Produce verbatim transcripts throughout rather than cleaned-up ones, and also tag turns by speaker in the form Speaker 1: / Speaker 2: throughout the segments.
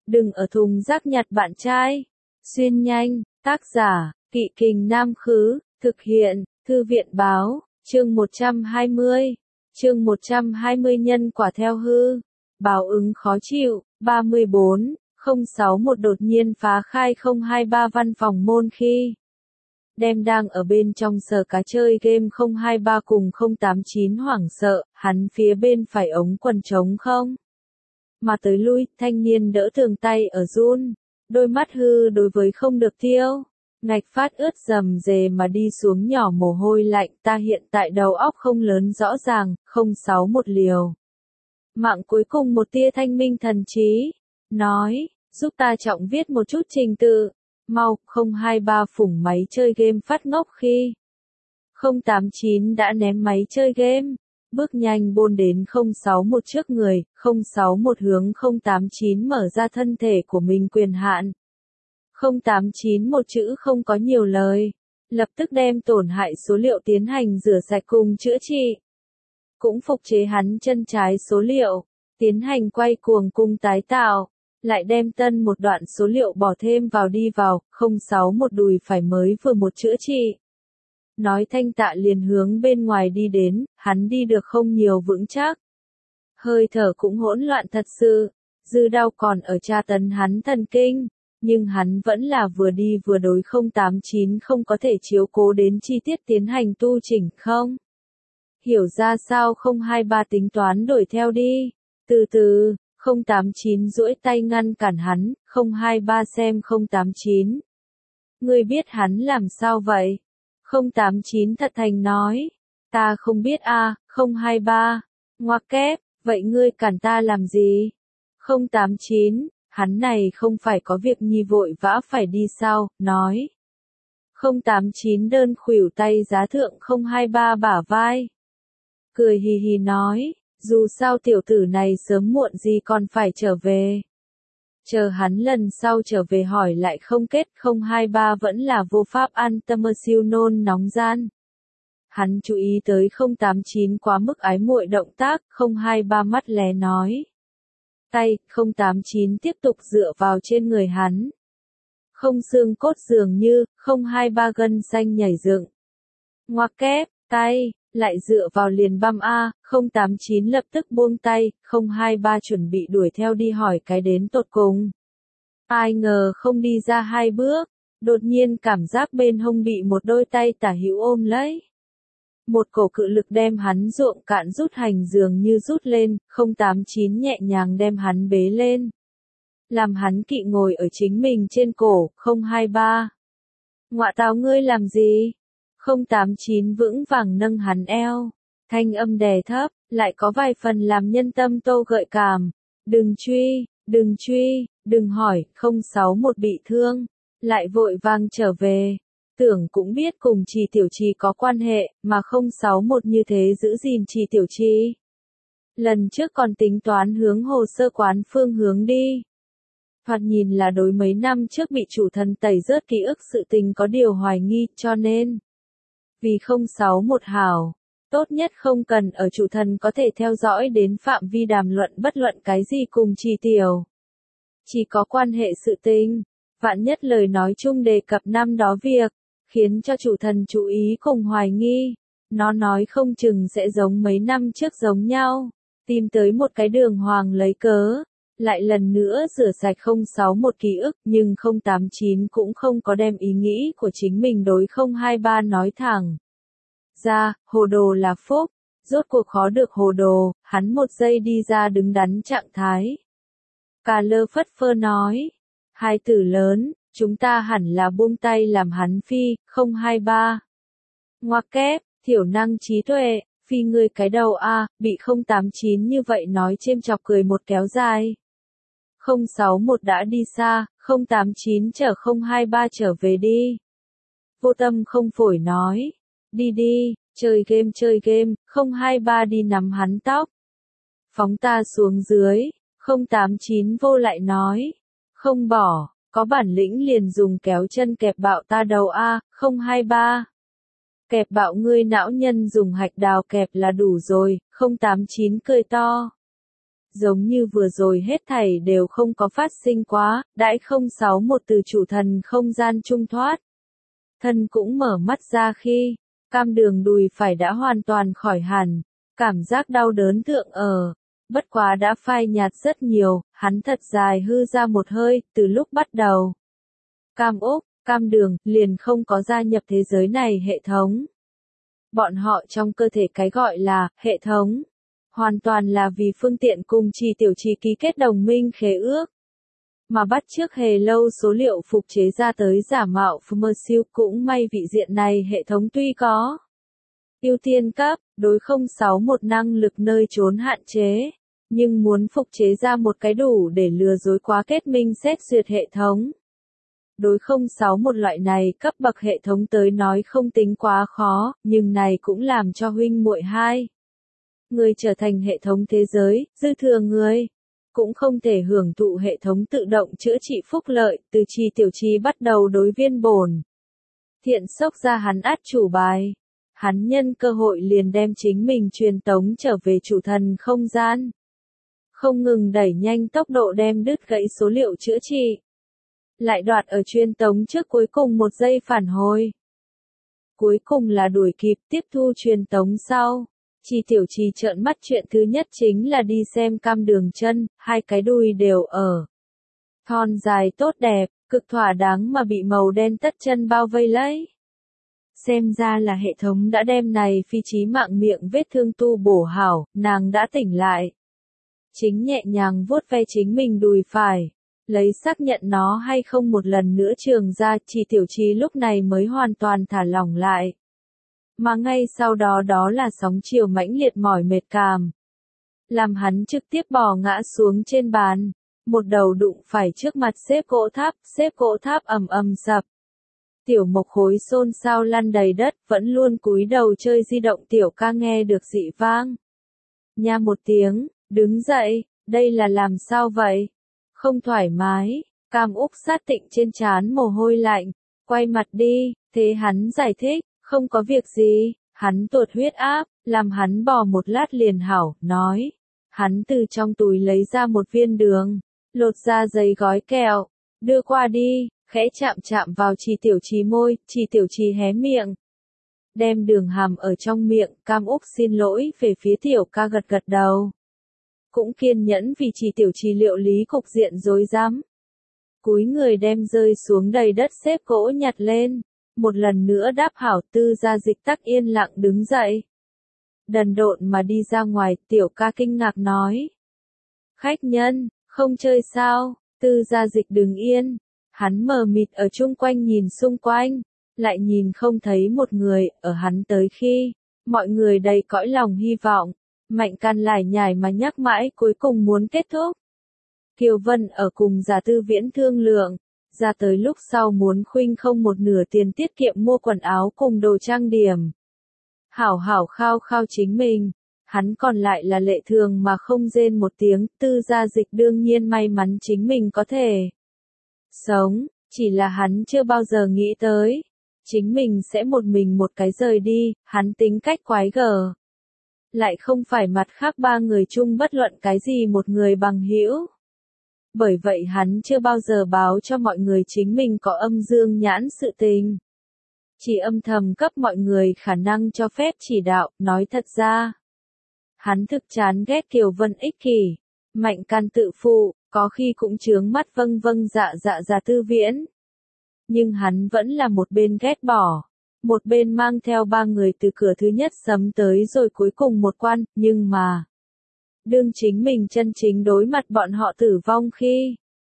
Speaker 1: Đừng ở thùng rác nhặt bạn trai. Xuyên nhanh, tác giả, Kỵ Kình Nam Khứ, thực hiện, Thư viện Báo, chương một trăm hai mươi. Chương một trăm hai mươi nhân quả theo hư. Báo ứng khó chịu, ba mươi bốn, không sáu một đột nhiên phá khai không hai ba văn phòng môn khi đem đang ở bên trong sở cá chơi game không hai ba cùng không tám chín hoảng sợ, hắn phía bên phải ống quần trống không. Mà tới lui, thanh niên đỡ thường tay ở run, đôi mắt hư đối với không được tiêu, ngạch phát ướt rầm rề mà đi xuống nhỏ mồ hôi lạnh, ta hiện tại đầu óc không lớn rõ ràng, không sáu một liều. Mạng cuối cùng một tia thanh minh thần trí, nói, giúp ta trọng viết một chút trình tự, mau, không hai ba phủng máy chơi game phát ngốc khi không tám chín đã ném máy chơi game. Bước nhanh bôn đến không sáu một trước người, không sáu một hướng không tám chín mở ra thân thể của mình quyền hạn. không tám chín một chữ không có nhiều lời, lập tức đem tổn hại số liệu tiến hành rửa sạch cùng chữa trị. Cũng phục chế hắn chân trái số liệu, tiến hành quay cuồng cung tái tạo, lại đem tân một đoạn số liệu bỏ thêm vào đi vào, không sáu một đùi phải mới vừa một chữa trị. Nói thanh tạ liền hướng bên ngoài đi đến, hắn đi được không nhiều vững chắc. Hơi thở cũng hỗn loạn thật sự, dư đau còn ở tra tấn hắn thần kinh, nhưng hắn vẫn là vừa đi vừa đối không tám chín không có thể chiếu cố đến chi tiết tiến hành tu chỉnh không. Hiểu ra sao không hai ba tính toán đổi theo đi, từ từ, không tám chín duỗi tay ngăn cản hắn, không hai ba xem không tám chín. Ngươi biết hắn làm sao vậy? không tám chín thật thành nói, ta không biết a, không hai ba, ngoặc kép, vậy ngươi cản ta làm gì? không tám chín, hắn này không phải có việc nhi vội vã phải đi sao, nói. không tám chín đơn khuỷu tay giá thượng không hai ba bả vai. Cười hì hì nói, dù sao tiểu tử này sớm muộn gì còn phải trở về. Chờ hắn lần sau trở về hỏi lại không kết không hai ba vẫn là vô pháp ăn tâm siêu nôn nóng gian. Hắn chú ý tới không tám chín quá mức ái muội động tác, không hai ba mắt lé nói. Tay, không tám chín tiếp tục dựa vào trên người hắn. Không xương cốt dường như, không hai ba gân xanh nhảy dựng. Ngoặc kép, tay, lại dựa vào liền băm A, không tám chín lập tức buông tay, không hai ba chuẩn bị đuổi theo đi hỏi cái đến tột cùng. Ai ngờ không đi ra hai bước, đột nhiên cảm giác bên hông bị một đôi tay tả hữu ôm lấy. Một cổ cự lực đem hắn ruộng cạn rút hành dường như rút lên, không tám chín nhẹ nhàng đem hắn bế lên. Làm hắn kỵ ngồi ở chính mình trên cổ, không hai ba. Ngọa táo ngươi làm gì? không tám chín vững vàng nâng hắn eo, thanh âm đè thấp, lại có vài phần làm nhân tâm tô gợi cảm. Đừng truy, đừng truy, đừng hỏi, không sáu một bị thương, lại vội vàng trở về. Tưởng cũng biết cùng Trì Tiểu Trì có quan hệ, mà không sáu một như thế giữ gìn Trì Tiểu Trì. Lần trước còn tính toán hướng hồ sơ quán phương hướng đi. Thoạt nhìn là đối mấy năm trước bị chủ thần tẩy rớt ký ức sự tình có điều hoài nghi, cho nên vì không sáu một hảo, tốt nhất không cần ở chủ thần có thể theo dõi đến phạm vi đàm luận bất luận cái gì cùng Trì Tiểu. Chỉ có quan hệ sự tình, vạn nhất lời nói chung đề cập năm đó việc, khiến cho chủ thần chú ý cùng hoài nghi, nó nói không chừng sẽ giống mấy năm trước giống nhau, tìm tới một cái đường hoàng lấy cớ, lại lần nữa rửa sạch không sáu một ký ức, nhưng không tám chín cũng không có đem ý nghĩ của chính mình đối không hai ba nói thẳng. Ra, hồ đồ là phúc, rốt cuộc khó được hồ đồ, hắn một giây đi ra đứng đắn trạng thái. Cà lơ phất phơ nói, hai tử lớn, chúng ta hẳn là buông tay làm hắn phi, không hai ba. Ngoặc kép, thiểu năng trí tuệ, phi ngươi cái đầu a, bị không tám chín như vậy nói chêm chọc cười một kéo dài. không sáu một đã đi xa, không tám chín chở không hai ba trở về đi. Vô tâm không phổi nói, đi đi, chơi game chơi game, không hai ba đi nắm hắn tóc. Phóng ta xuống dưới, không tám chín vô lại nói, không bỏ, có bản lĩnh liền dùng kéo chân kẹp bạo ta đầu a, không hai ba. Kẹp bạo ngươi não nhân dùng hạch đào kẹp là đủ rồi, không tám chín cười to. giống như vừa rồi hết thảy đều không có phát sinh quá, đãi không sáu một từ chủ thần không gian trung thoát. Thân cũng mở mắt ra khi, cam đường đùi phải đã hoàn toàn khỏi hẳn, cảm giác đau đớn thượng ở, bất quá đã phai nhạt rất nhiều, hắn thật dài hư ra một hơi, từ lúc bắt đầu. Cam Úc, cam đường, liền không có gia nhập thế giới này hệ thống. Bọn họ trong cơ thể cái gọi là, hệ thống, hoàn toàn là vì phương tiện cùng Trì Tiểu Trì ký kết đồng minh khế ước. Mà bắt trước hề lâu số liệu phục chế ra tới giả mạo Phmersiêu cũng may vị diện này hệ thống tuy có ưu tiên cấp, đối không sáu một năng lực nơi trốn hạn chế, nhưng muốn phục chế ra một cái đủ để lừa dối quá kết minh xét duyệt hệ thống. Đối không sáu một loại này cấp bậc hệ thống tới nói không tính quá khó, nhưng này cũng làm cho huynh muội hai người trở thành hệ thống thế giới, dư thừa người cũng không thể hưởng thụ hệ thống tự động chữa trị phúc lợi, từ Trì Tiểu Trì bắt đầu đối viên bổn thiện sốc ra hắn át chủ bài. Hắn nhân cơ hội liền đem chính mình truyền tống trở về chủ thần không gian. Không ngừng đẩy nhanh tốc độ đem đứt gãy số liệu chữa trị. Lại đoạt ở truyền tống trước cuối cùng một giây phản hồi. Cuối cùng là đuổi kịp tiếp thu truyền tống sau. Trì Tiểu Trì trợn mắt chuyện thứ nhất chính là đi xem cam đường chân, hai cái đùi đều ở. Thon dài tốt đẹp, cực thỏa đáng mà bị màu đen tất chân bao vây lấy. Xem ra là hệ thống đã đem này phi chí mạng miệng vết thương tu bổ hảo, nàng đã tỉnh lại. Chính nhẹ nhàng vuốt ve chính mình đùi phải, lấy xác nhận nó hay không một lần nữa trường ra, Trì Tiểu Trì lúc này mới hoàn toàn thả lỏng lại. Mà ngay sau đó đó là sóng chiều mãnh liệt mỏi mệt cảm. Làm hắn trực tiếp bò ngã xuống trên bàn, một đầu đụng phải trước mặt xếp gỗ tháp, xếp gỗ tháp ầm ầm sập. Tiểu Mộc khối xôn xao lăn đầy đất, vẫn luôn cúi đầu chơi di động tiểu ca nghe được dị vang. Nha một tiếng, đứng dậy, đây là làm sao vậy? Không thoải mái, Cam Úc sát tịnh trên trán mồ hôi lạnh, quay mặt đi, thế hắn giải thích, không có việc gì, hắn tụt huyết áp, làm hắn bò một lát liền hảo, nói. Hắn từ trong túi lấy ra một viên đường, lột ra giấy gói kẹo, đưa qua đi. Khẽ chạm chạm vào Trì Tiểu Trì môi, Trì Tiểu Trì hé miệng. Đem đường hàm ở trong miệng, Cam Úc xin lỗi về phía Tiểu ca gật gật đầu. Cũng kiên nhẫn vì Trì Tiểu Trì liệu lý cục diện rối rắm. Cúi người đem rơi xuống đầy đất xếp gỗ nhặt lên. Một lần nữa đáp hảo Tư Gia Dịch tắc yên lặng đứng dậy. Đần độn mà đi ra ngoài, Tiểu ca kinh ngạc nói. Khách nhân, không chơi sao, Tư Gia Dịch đứng yên. Hắn mờ mịt ở chung quanh nhìn xung quanh, lại nhìn không thấy một người, ở hắn tới khi, mọi người đầy cõi lòng hy vọng, Mạnh Can lải nhải mà nhắc mãi cuối cùng muốn kết thúc. Kiều Vân ở cùng Giả Tư Viễn thương lượng, ra tới lúc sau muốn khuynh không một nửa tiền tiết kiệm mua quần áo cùng đồ trang điểm. Hảo hảo khao khao chính mình, hắn còn lại là lệ thường mà không rên một tiếng, Tư Gia Dịch đương nhiên may mắn chính mình có thể sống, chỉ là hắn chưa bao giờ nghĩ tới. Chính mình sẽ một mình một cái rời đi, hắn tính cách quái gở. Lại không phải mặt khác ba người chung bất luận cái gì một người bằng hữu. Bởi vậy hắn chưa bao giờ báo cho mọi người chính mình có âm dương nhãn sự tình. Chỉ âm thầm cấp mọi người khả năng cho phép chỉ đạo, nói thật ra. Hắn thực chán ghét Kiều Vân ích kỷ, Mạnh Can tự phụ. Có khi cũng chướng mắt vâng vâng dạ dạ Giả Tư Viễn. Nhưng hắn vẫn là một bên ghét bỏ, một bên mang theo ba người từ cửa thứ nhất sấm tới rồi cuối cùng một quan, nhưng mà đương chính mình chân chính đối mặt bọn họ tử vong khi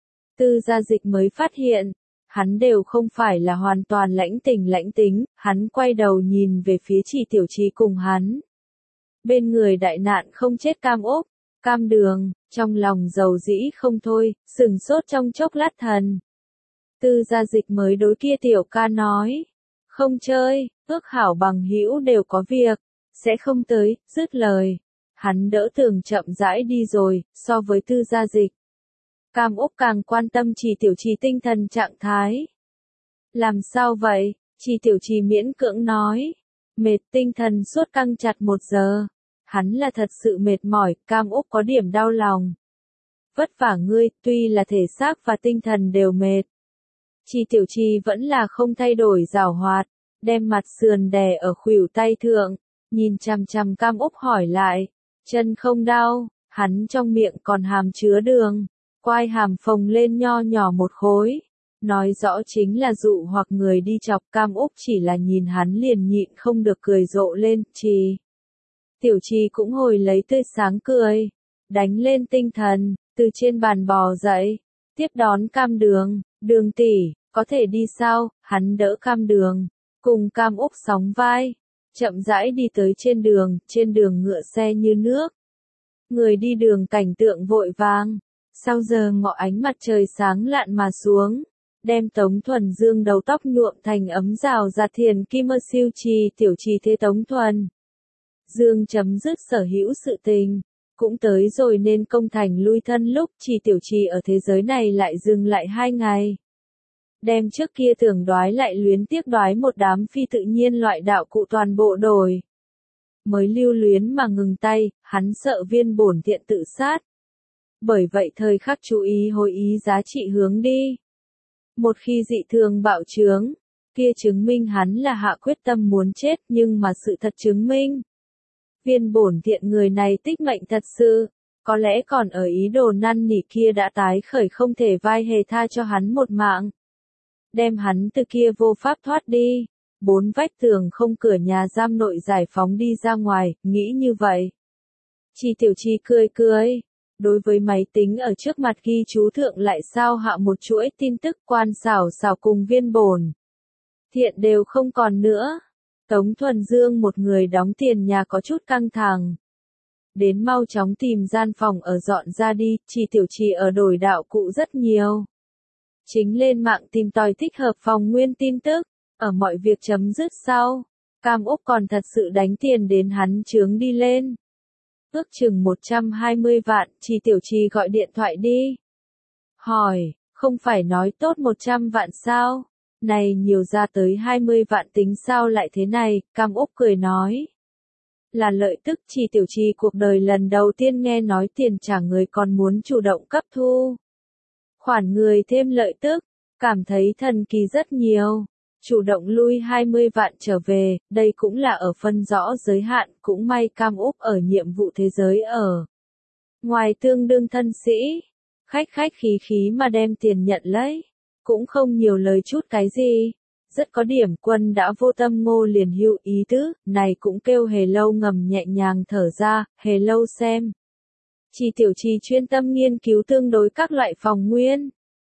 Speaker 1: Tư Gia Dịch mới phát hiện, hắn đều không phải là hoàn toàn lãnh tình lãnh tính, hắn quay đầu nhìn về phía Trì Tiểu Trì cùng hắn. Bên người đại nạn không chết Cam Úc, Cam đường, trong lòng dầu dĩ không thôi, sừng sốt trong chốc lát thần. Tư Gia Dịch mới đối kia Tiểu ca nói, không chơi, ước hảo bằng hữu đều có việc, sẽ không tới, dứt lời. Hắn đỡ tường chậm rãi đi rồi, so với Tư Gia Dịch. Cam Úc càng quan tâm Trì Tiểu Trì tinh thần trạng thái. Làm sao vậy? Trì Tiểu Trì miễn cưỡng nói. Mệt tinh thần suốt căng chặt một giờ. Hắn là thật sự mệt mỏi, Cam Úc có điểm đau lòng. Vất vả ngươi, tuy là thể xác và tinh thần đều mệt. Chi Tiểu Chi vẫn là không thay đổi giảo hoạt, đem mặt sườn đè ở khuỷu tay thượng, nhìn chằm chằm Cam Úc hỏi lại, chân không đau, hắn trong miệng còn hàm chứa đường, quai hàm phồng lên nho nhỏ một khối, nói rõ chính là dụ hoặc người đi chọc. Cam Úc chỉ là nhìn hắn liền nhịn không được cười rộ lên. Chi Tiểu Chi cũng hồi lấy tươi sáng cười, đánh lên tinh thần, từ trên bàn bò dậy, tiếp đón Cam Đường, Đường tỷ, có thể đi sao? Hắn đỡ Cam Đường, cùng Cam Úc sóng vai, chậm rãi đi tới trên đường, trên đường ngựa xe như nước. Người đi đường cảnh tượng vội vàng, sau giờ ngọ ánh mặt trời sáng lạn mà xuống, đem Tống Thuần Dương đầu tóc nhuộm thành ấm rào ra thiền kim ơ siêu trì. Tiểu Trì thế Tống Thuần Dương chấm dứt sở hữu sự tình, cũng tới rồi nên công thành lui thân lúc. Chỉ Tiểu Trì ở thế giới này lại dừng lại hai ngày. Đem trước kia tưởng đoái lại luyến tiếc đoái một đám phi tự nhiên loại đạo cụ toàn bộ đổi. Mới lưu luyến mà ngừng tay, hắn sợ Viên Bổn Thiện tự sát. Bởi vậy thời khắc chú ý hồi ý giá trị hướng đi. Một khi dị thường bạo trướng, kia chứng minh hắn là hạ quyết tâm muốn chết, nhưng mà sự thật chứng minh. Viên Bổn Thiện người này tích mệnh thật sự, có lẽ còn ở ý đồ năn nỉ kia đã tái khởi không thể vai hề tha cho hắn một mạng. Đem hắn từ kia vô pháp thoát đi, bốn vách tường không cửa nhà giam nội giải phóng đi ra ngoài, nghĩ như vậy. Chi Tiểu Chi cười cười, đối với máy tính ở trước mặt ghi chú thượng lại sao hạ một chuỗi tin tức quan xảo xảo cùng Viên Bổn Thiện đều không còn nữa. Tống Thuần Dương một người đóng tiền nhà có chút căng thẳng. Đến mau chóng tìm gian phòng ở dọn ra đi. Chi Tiểu Chi ở đổi đạo cụ rất nhiều. Chính lên mạng tìm tòi thích hợp phòng nguyên tin tức. Ở mọi việc chấm dứt sau, Cam Úc còn thật sự đánh tiền đến hắn chướng đi lên. Ước chừng một trăm hai mươi vạn. Chi Tiểu Chi gọi điện thoại đi. Hỏi, không phải nói tốt một trăm vạn sao? Này nhiều ra tới hai mươi vạn tính sao lại thế này? Cam Úc cười nói. Là lợi tức. Chi Tiểu Chi cuộc đời lần đầu tiên nghe nói tiền trả người còn muốn chủ động cấp thu. Khoản người thêm lợi tức, cảm thấy thần kỳ rất nhiều. Chủ động lui hai mươi vạn trở về, đây cũng là ở phân rõ giới hạn. Cũng may Cam Úc ở nhiệm vụ thế giới ở ngoài tương đương thân sĩ, khách khách khí khí mà đem tiền nhận lấy. Cũng không nhiều lời chút cái gì. Rất có điểm quân đã vô tâm ngô liền hữu ý tứ, này cũng kêu Hề Lâu ngầm nhẹ nhàng thở ra. Hề Lâu xem. Chi Tiểu Chi chuyên tâm nghiên cứu tương đối các loại phòng nguyên.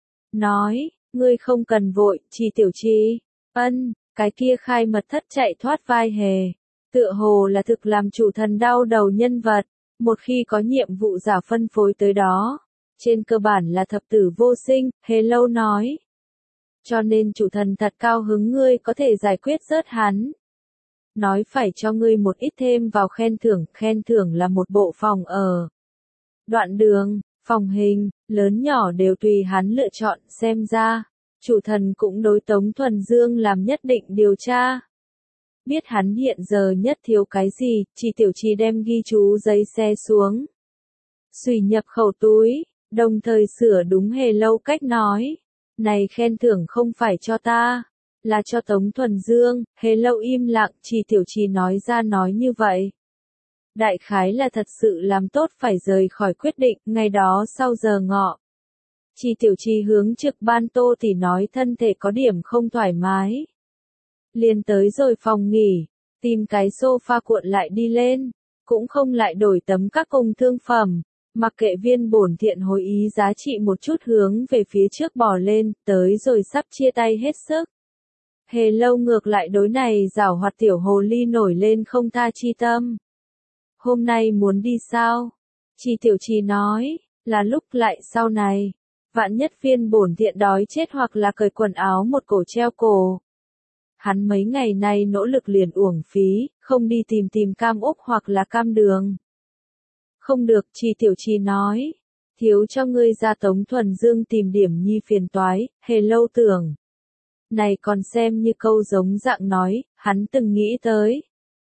Speaker 1: Nói, ngươi không cần vội. Chi Tiểu Chi, ân, cái kia khai mật thất chạy thoát vai Hề. Tựa hồ là thực làm chủ thần đau đầu nhân vật. Một khi có nhiệm vụ giả phân phối tới đó. Trên cơ bản là thập tử vô sinh. Hề Lâu nói. Cho nên chủ thần thật cao hứng ngươi có thể giải quyết rớt hắn. Nói phải cho ngươi một ít thêm vào khen thưởng. Khen thưởng là một bộ phòng ở đoạn đường, phòng hình, lớn nhỏ đều tùy hắn lựa chọn. Xem ra, chủ thần cũng đối Tống Thuần Dương làm nhất định điều tra. Biết hắn hiện giờ nhất thiếu cái gì. Chi Tiểu Chi đem ghi chú giấy xe xuống, xùy nhập khẩu túi, đồng thời sửa đúng Hề Lâu cách nói. Này khen thưởng không phải cho ta, là cho Tống Thuần Dương. Hề Lâu im lặng. Chi Tiểu Chi nói ra nói như vậy. Đại khái là thật sự làm tốt phải rời khỏi quyết định. Ngày đó sau giờ ngọ, Chi Tiểu Chi hướng trực ban Tô thì nói thân thể có điểm không thoải mái. Liền tới rồi phòng nghỉ, tìm cái sofa cuộn lại đi lên, cũng không lại đổi tấm các công thương phẩm. Mặc kệ Viên Bổn Thiện hồi ý giá trị một chút hướng về phía trước bò lên, tới rồi sắp chia tay hết sức. Hề Lâu ngược lại đối này giảo hoạt tiểu hồ ly nổi lên không tha chi tâm. Hôm nay muốn đi sao? Chi Tiểu Chi nói, là lúc lại sau này. Vạn nhất Viên Bổn Thiện đói chết hoặc là cởi quần áo một cổ treo cổ. Hắn mấy ngày nay nỗ lực liền uổng phí, không đi tìm tìm Cam Úc hoặc là Cam Đường. Không được. Chi Tiểu Chi nói. Thiếu cho ngươi ra Tống Thuần Dương tìm điểm nhi phiền toái. Hề Lâu tưởng. Này còn xem như câu giống dạng nói, hắn từng nghĩ tới.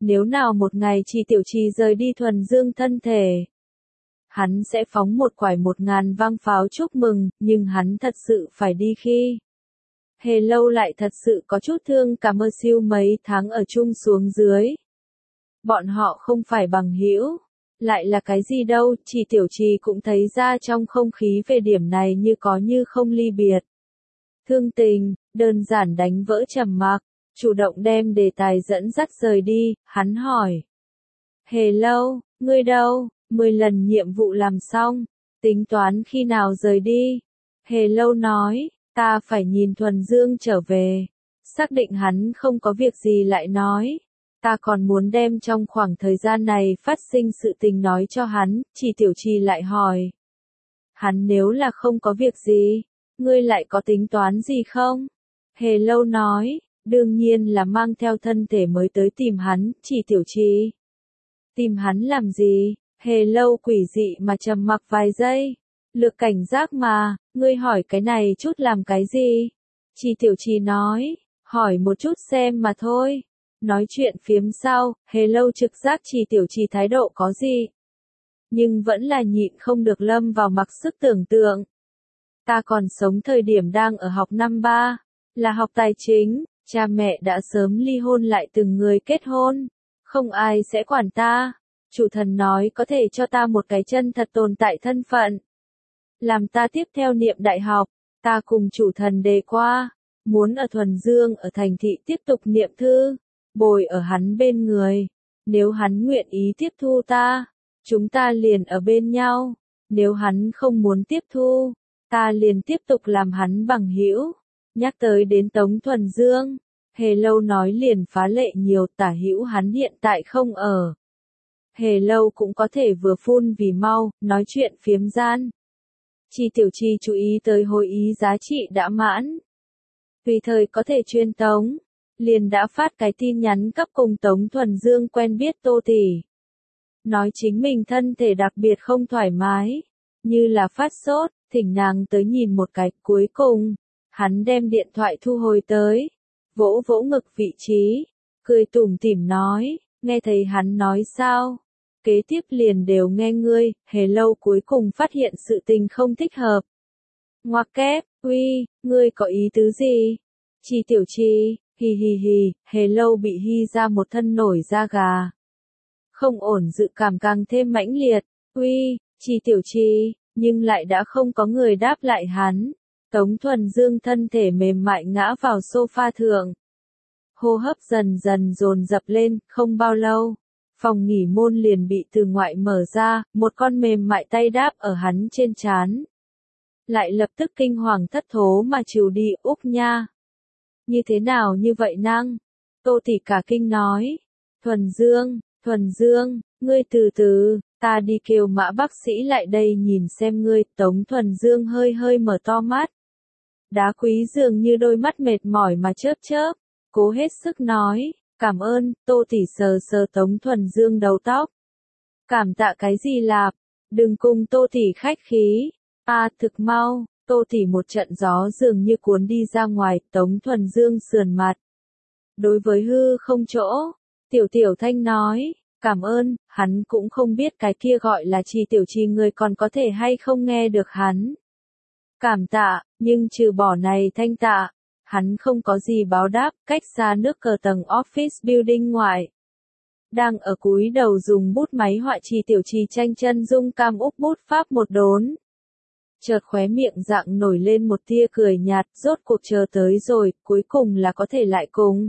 Speaker 1: Nếu nào một ngày Trì Tiểu Trì rời đi thuần dương thân thể, hắn sẽ phóng một quải một ngàn vang pháo chúc mừng, nhưng hắn thật sự phải đi khi. Hề Lâu lại thật sự có chút thương cảm ơn siêu mấy tháng ở chung xuống dưới. Bọn họ không phải bằng hữu, lại là cái gì đâu, Trì Tiểu Trì cũng thấy ra trong không khí về điểm này như có như không ly biệt. Thương tình, đơn giản đánh vỡ trầm mặc, chủ động đem đề tài dẫn dắt rời đi, hắn hỏi. Hề Lâu, ngươi đâu, mười lần nhiệm vụ làm xong, tính toán khi nào rời đi? Hề Lâu nói, ta phải nhìn thuần dương trở về. Xác định hắn không có việc gì lại nói. Ta còn muốn đem trong khoảng thời gian này phát sinh sự tình nói cho hắn, Trì Tiểu Trì lại hỏi. Hắn nếu là không có việc gì, ngươi lại có tính toán gì không? Hề Lâu nói, đương nhiên là mang theo thân thể mới tới tìm hắn, Trì Tiểu Trì. Tìm hắn làm gì? Hề Lâu quỷ dị mà trầm mặc vài giây. Lược cảnh giác mà, ngươi hỏi cái này chút làm cái gì? Trì Tiểu Trì nói, hỏi một chút xem mà thôi. Nói chuyện phiếm sau, Hề Lâu trực giác Trì Tiểu Trì thái độ có gì. Nhưng vẫn là nhịn không được lâm vào mặc sức tưởng tượng. Ta còn sống thời điểm đang ở học năm ba, là học tài chính, cha mẹ đã sớm ly hôn lại từng người kết hôn. Không ai sẽ quản ta. Chủ thần nói có thể cho ta một cái chân thật tồn tại thân phận. Làm ta tiếp theo niệm đại học, ta cùng chủ thần đề qua. Muốn ở thuần dương ở thành thị tiếp tục niệm thư. Bồi ở hắn bên người. Nếu hắn nguyện ý tiếp thu ta, chúng ta liền ở bên nhau. Nếu hắn không muốn tiếp thu, ta liền tiếp tục làm hắn bằng hữu. Nhắc tới đến Tống Thuần Dương, Hề Lâu nói liền phá lệ nhiều, tả hữu hắn hiện tại không ở. Hề Lâu cũng có thể vừa phun vì mau, nói chuyện phiếm gian. Trì Tiểu Trì chú ý tới hồi ý giá trị đã mãn. Tùy thời có thể chuyên tống. Liền đã phát cái tin nhắn cấp cùng Tống Thuần Dương quen biết Tô tỷ. Nói chính mình thân thể đặc biệt không thoải mái. Như là phát sốt, thỉnh nàng tới nhìn một cái. Cuối cùng, hắn đem điện thoại thu hồi tới. Vỗ vỗ ngực vị trí. Cười tủm tỉm nói, nghe thấy hắn nói sao? Kế tiếp liền đều nghe ngươi. Hề Lâu cuối cùng phát hiện sự tình không thích hợp. Ngoặc kép, uy, ngươi có ý tứ gì? Trì Tiểu Trì, hi hi hi, Hề Lâu bị hi ra một thân nổi da gà. Không ổn dự cảm càng thêm mãnh liệt. Uy, Trì Tiểu Trì, nhưng lại đã không có người đáp lại hắn. Tống Thuần Dương thân thể mềm mại ngã vào sofa thượng. Hô hấp dần dần dồn dập lên, không bao lâu. Phòng nghỉ môn liền bị từ ngoại mở ra, một con mềm mại tay đáp ở hắn trên trán. Lại lập tức kinh hoàng thất thố mà trừ đi, Úc nha. Như thế nào như vậy năng? Tô tỷ cả kinh nói. Thuần Dương, Thuần Dương, ngươi từ từ, ta đi kêu Mã bác sĩ lại đây nhìn xem ngươi. Tống Thuần Dương hơi hơi mở to mắt. Đá quý dường như đôi mắt mệt mỏi mà chớp chớp, cố hết sức nói, cảm ơn. Tô tỷ sờ sờ Tống Thuần Dương đầu tóc. Cảm tạ cái gì lạp, đừng cùng Tô tỷ khách khí. A thực mau. Tô tỷ một trận gió dường như cuốn đi ra ngoài, Tống Thuần Dương sườn mặt. Đối với hư không chỗ, Tiểu Tiểu Thanh nói, cảm ơn, hắn cũng không biết cái kia gọi là Trì Tiểu Trì người còn có thể hay không nghe được hắn. Cảm tạ, nhưng trừ bỏ này thanh tạ, hắn không có gì báo đáp, cách xa nước cờ tầng office building ngoại. Đang ở cúi đầu dùng bút máy họa Trì Tiểu Trì tranh chân dung cam úc bút pháp một đốn. Chợt khóe miệng dạng nổi lên một tia cười nhạt, rốt cuộc chờ tới rồi, cuối cùng là có thể lại cùng.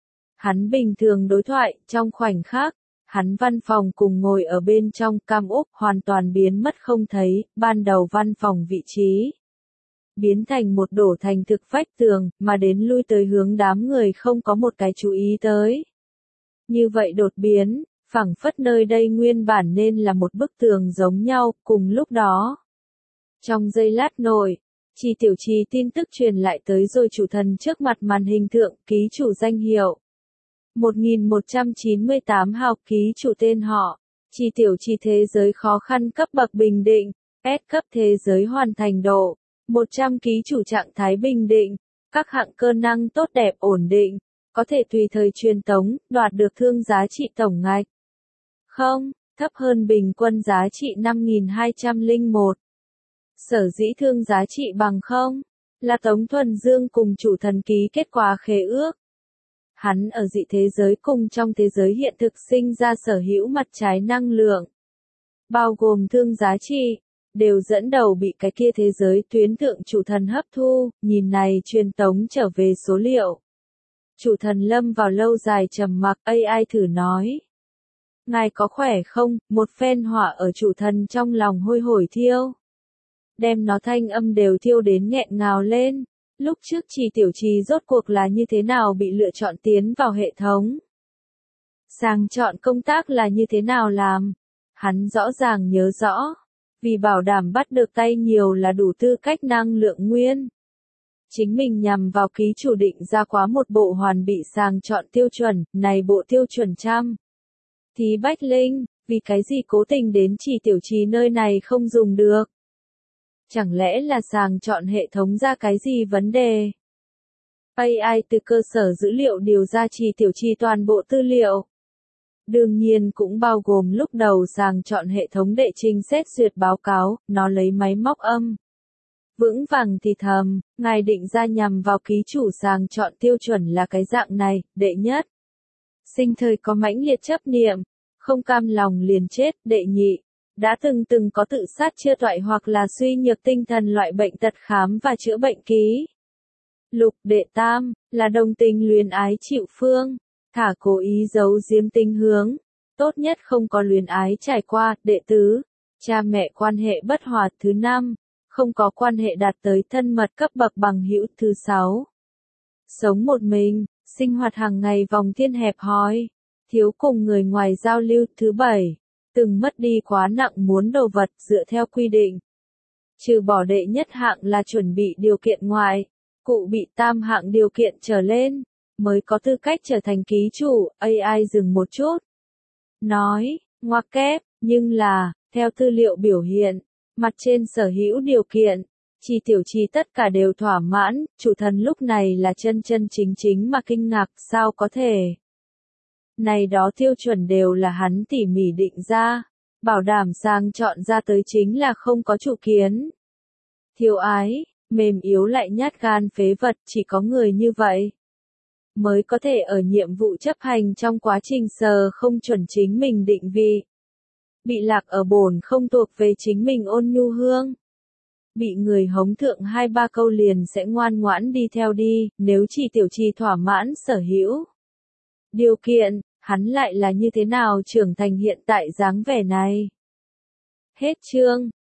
Speaker 1: Hắn bình thường đối thoại, trong khoảnh khắc, hắn văn phòng cùng ngồi ở bên trong cam úc hoàn toàn biến mất không thấy, ban đầu văn phòng vị trí. Biến thành một đổ thành thực vách tường, mà đến lui tới hướng đám người không có một cái chú ý tới. Như vậy đột biến, phẳng phất nơi đây nguyên bản nên là một bức tường giống nhau, cùng lúc đó. Trong giây lát nội, Trì Tiểu Trì tin tức truyền lại tới rồi chủ thần trước mặt màn hình thượng, ký chủ danh hiệu. một nghìn một trăm chín mươi tám hào ký chủ tên họ, Trì Tiểu Trì thế giới khó khăn cấp bậc bình định, S cấp thế giới hoàn thành độ, một trăm ký chủ trạng thái bình định, các hạng cơ năng tốt đẹp ổn định, có thể tùy thời truyền tống, đoạt được thương giá trị tổng ngạch. Không, thấp hơn bình quân giá trị năm nghìn hai trăm lẻ một. Sở dĩ thương giá trị bằng không, là Tống Thuần Dương cùng chủ thần ký kết quả khế ước. Hắn ở dị thế giới cùng trong thế giới hiện thực sinh ra sở hữu mặt trái năng lượng, bao gồm thương giá trị, đều dẫn đầu bị cái kia thế giới tuyến thượng chủ thần hấp thu, nhìn này truyền tống trở về số liệu. Chủ thần lâm vào lâu dài trầm mặc, a i thử nói. Ngài có khỏe không, một phen hỏa ở chủ thần trong lòng hôi hổi thiêu. Đem nó thanh âm đều thiêu đến nghẹn ngào lên. Lúc trước Trì Tiểu Trì rốt cuộc là như thế nào bị lựa chọn tiến vào hệ thống? Sàng chọn công tác là như thế nào làm? Hắn rõ ràng nhớ rõ. Vì bảo đảm bắt được tay nhiều là đủ tư cách năng lượng nguyên. Chính mình nhằm vào ký chủ định ra quá một bộ hoàn bị sàng chọn tiêu chuẩn, này bộ tiêu chuẩn trăm. Thì Bách Linh, vì cái gì cố tình đến Trì Tiểu Trì nơi này không dùng được? Chẳng lẽ là sàng chọn hệ thống ra cái gì vấn đề? a i từ cơ sở dữ liệu điều ra Trì Tiểu Trì toàn bộ tư liệu. Đương nhiên cũng bao gồm lúc đầu sàng chọn hệ thống đệ trình xét duyệt báo cáo, nó lấy máy móc âm. Vững vàng thì thầm, ngài định ra nhằm vào ký chủ sàng chọn tiêu chuẩn là cái dạng này, đệ nhất. Sinh thời có mãnh liệt chấp niệm, không cam lòng liền chết, đệ nhị. Đã từng từng có tự sát chưa toại hoặc là suy nhược tinh thần loại bệnh tật khám và chữa bệnh ký. Lục đệ tam, là đồng tình luyến ái chịu phương, thả cố ý giấu giếm tình hướng. Tốt nhất không có luyến ái trải qua, đệ tứ. Cha mẹ quan hệ bất hòa, thứ năm. Không có quan hệ đạt tới thân mật cấp bậc bằng hữu, thứ sáu. Sống một mình, sinh hoạt hàng ngày vòng thiên hẹp hòi, thiếu cùng người ngoài giao lưu, thứ bảy. Từng mất đi quá nặng muốn đồ vật dựa theo quy định. Trừ bỏ đệ nhất hạng là chuẩn bị điều kiện ngoại, cụ bị tam hạng điều kiện trở lên, mới có tư cách trở thành ký chủ, a i dừng một chút. Nói, ngoặc kép, nhưng là, theo tư liệu biểu hiện, mặt trên sở hữu điều kiện, Trì Tiểu Trì tất cả đều thỏa mãn, chủ thần lúc này là chân chân chính chính mà kinh ngạc, sao có thể. Này đó tiêu chuẩn đều là hắn tỉ mỉ định ra, bảo đảm sàng chọn ra tới chính là không có chủ kiến. Thiếu ái, mềm yếu lại nhát gan phế vật, chỉ có người như vậy mới có thể ở nhiệm vụ chấp hành trong quá trình sờ không chuẩn chính mình định vị. Bị lạc ở bổn không thuộc về chính mình ôn nhu hương. Bị người hống thượng hai ba câu liền sẽ ngoan ngoãn đi theo đi, nếu Trì Tiểu Trì thỏa mãn sở hữu điều kiện, hắn lại là như thế nào trưởng thành hiện tại dáng vẻ này. Hết chương.